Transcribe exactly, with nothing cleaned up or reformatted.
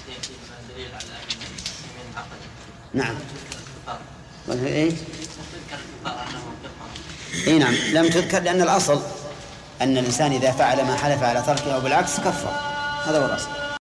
دليل على من عقد. نعم. ايش؟ اي نعم لم تذكر لأن الأصل أن الإنسان إذا فعل ما حلف على تركه أو بالعكس كفر، هذا هو الأصل.